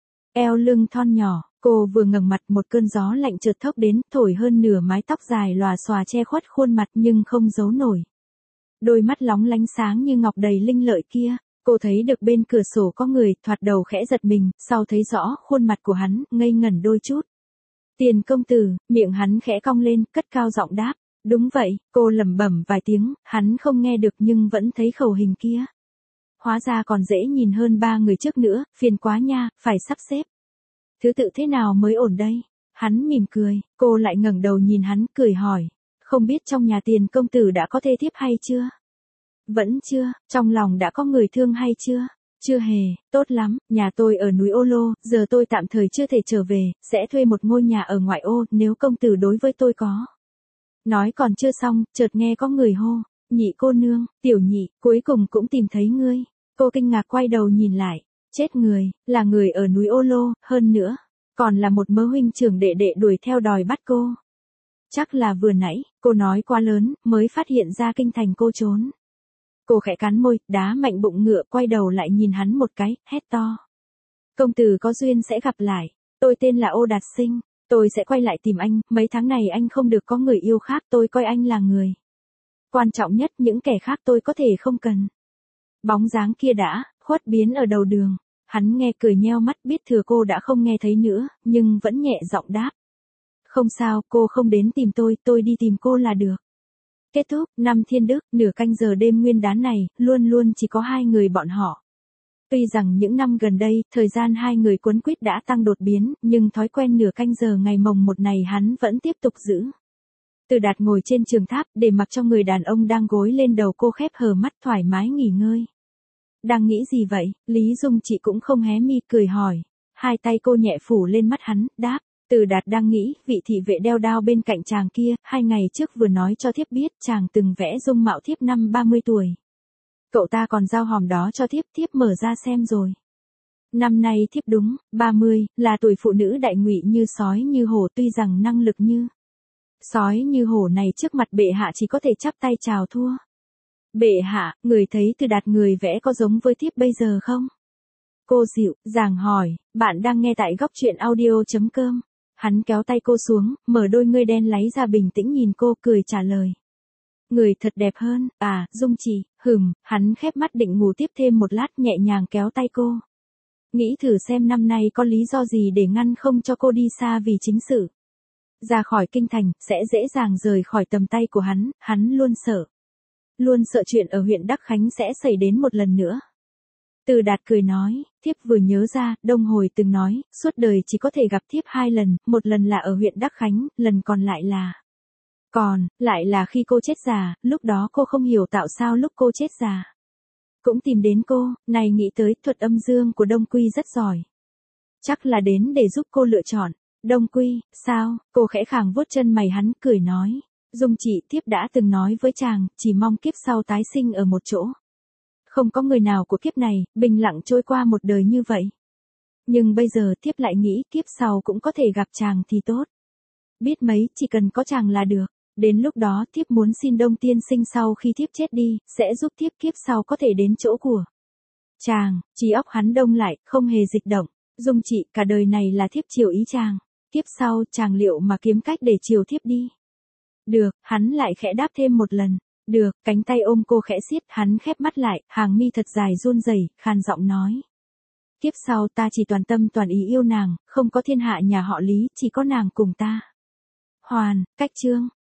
Eo lưng thon nhỏ, cô vừa ngẩng mặt một cơn gió lạnh chợt thốc đến, thổi hơn nửa mái tóc dài lòa xòa che khuất khuôn mặt nhưng không giấu nổi. Đôi mắt lóng lánh sáng như ngọc đầy linh lợi kia, cô thấy được bên cửa sổ có người, thoạt đầu khẽ giật mình, sau thấy rõ khuôn mặt của hắn, ngây ngẩn đôi chút. Tiền công tử, miệng hắn khẽ cong lên, cất cao giọng đáp. Đúng vậy, cô lẩm bẩm vài tiếng, hắn không nghe được nhưng vẫn thấy khẩu hình kia. Hóa ra còn dễ nhìn hơn 3 người trước nữa, phiền quá nha, phải sắp xếp. Thứ tự thế nào mới ổn đây? Hắn mỉm cười, cô lại ngẩng đầu nhìn hắn, cười hỏi. Không biết trong nhà Tiền công tử đã có thê thiếp hay chưa? Vẫn chưa, trong lòng đã có người thương hay chưa? Chưa hề, tốt lắm, nhà tôi ở núi Ô Lô, giờ tôi tạm thời chưa thể trở về, sẽ thuê một ngôi nhà ở ngoại ô, nếu công tử đối với tôi có. Nói còn chưa xong, chợt nghe có người hô, Nhị cô nương, Tiểu Nhị, cuối cùng cũng tìm thấy ngươi. Cô kinh ngạc quay đầu nhìn lại, chết người, là người ở núi Ô Lô, hơn nữa, còn là một mớ huynh trưởng đệ đệ đuổi theo đòi bắt cô. Chắc là vừa nãy, cô nói quá lớn, mới phát hiện ra kinh thành cô trốn. Cô khẽ cắn môi, đá mạnh bụng ngựa, quay đầu lại nhìn hắn một cái, hét to. Công tử có duyên sẽ gặp lại, tôi tên là Ô Đạt Sinh, tôi sẽ quay lại tìm anh, mấy tháng này anh không được có người yêu khác, tôi coi anh là người. Quan trọng nhất, những kẻ khác tôi có thể không cần. Bóng dáng kia đã, khuất biến ở đầu đường, hắn nghe cười nheo mắt, biết thừa cô đã không nghe thấy nữa, nhưng vẫn nhẹ giọng đáp. Không sao, cô không đến tìm tôi đi tìm cô là được. Kết thúc, năm thiên đức, nửa canh giờ đêm nguyên đán này, luôn luôn chỉ có hai người bọn họ. Tuy rằng những năm gần đây, thời gian hai người quấn quýt đã tăng đột biến, nhưng thói quen nửa canh giờ ngày mồng một này hắn vẫn tiếp tục giữ. Từ Đạt ngồi trên trường tháp, để mặc cho người đàn ông đang gối lên đầu cô khép hờ mắt thoải mái nghỉ ngơi. Đang nghĩ gì vậy? Lý Dung chị cũng không hé mi, cười hỏi. Hai tay cô nhẹ phủ lên mắt hắn, đáp. Từ Đạt đang nghĩ, vị thị vệ đeo đao bên cạnh chàng kia, 2 ngày trước vừa nói cho thiếp biết chàng từng vẽ dung mạo thiếp năm 30 tuổi. Cậu ta còn giao hòm đó cho thiếp mở ra xem rồi. Năm nay thiếp đúng, 30, là tuổi phụ nữ đại ngụy như sói như hổ, tuy rằng năng lực như sói như hổ này trước mặt bệ hạ chỉ có thể chắp tay chào thua. Bệ hạ, người thấy Từ Đạt người vẽ có giống với thiếp bây giờ không? Cô dịu dàng hỏi, bạn đang nghe tại góc truyện audio.com. Hắn kéo tay cô xuống, mở đôi ngươi đen láy ra bình tĩnh nhìn cô, cười trả lời. Người thật đẹp hơn, à, Dung chị, hắn khép mắt định ngủ tiếp thêm một lát, nhẹ nhàng kéo tay cô. Nghĩ thử xem năm nay có lý do gì để ngăn không cho cô đi xa vì chính sự. Ra khỏi kinh thành, sẽ dễ dàng rời khỏi tầm tay của hắn luôn sợ. Luôn sợ chuyện ở huyện Đắc Khánh sẽ xảy đến một lần nữa. Từ Đạt cười nói, thiếp vừa nhớ ra, Đông Hồi từng nói, suốt đời chỉ có thể gặp thiếp 2 lần, một lần là ở huyện Đắc Khánh, lần còn lại là khi cô chết già, lúc đó cô không hiểu tại sao lúc cô chết già cũng tìm đến cô, này nghĩ tới, thuật âm dương của Đông Quy rất giỏi. Chắc là đến để giúp cô lựa chọn. Đông Quy, sao? Cô khẽ khàng vuốt chân mày, hắn cười nói, Dung chị, thiếp đã từng nói với chàng, chỉ mong kiếp sau tái sinh ở một chỗ. Không có người nào của kiếp này, bình lặng trôi qua một đời như vậy. Nhưng bây giờ thiếp lại nghĩ kiếp sau cũng có thể gặp chàng thì tốt. Biết mấy, chỉ cần có chàng là được. Đến lúc đó thiếp muốn xin Đông tiên sinh sau khi thiếp chết đi, sẽ giúp thiếp kiếp sau có thể đến chỗ của chàng. Trí óc hắn đông lại, không hề dịch động. Dung chị, cả đời này là thiếp chiều ý chàng. Kiếp sau, chàng liệu mà kiếm cách để chiều thiếp đi. Được, hắn lại khẽ đáp thêm một lần. Được, cánh tay ôm cô khẽ siết, hắn khép mắt lại, hàng mi thật dài run rẩy, khàn giọng nói. Kiếp sau ta chỉ toàn tâm toàn ý yêu nàng, không có thiên hạ nhà họ Lý, chỉ có nàng cùng ta. Hoàn, cách chương.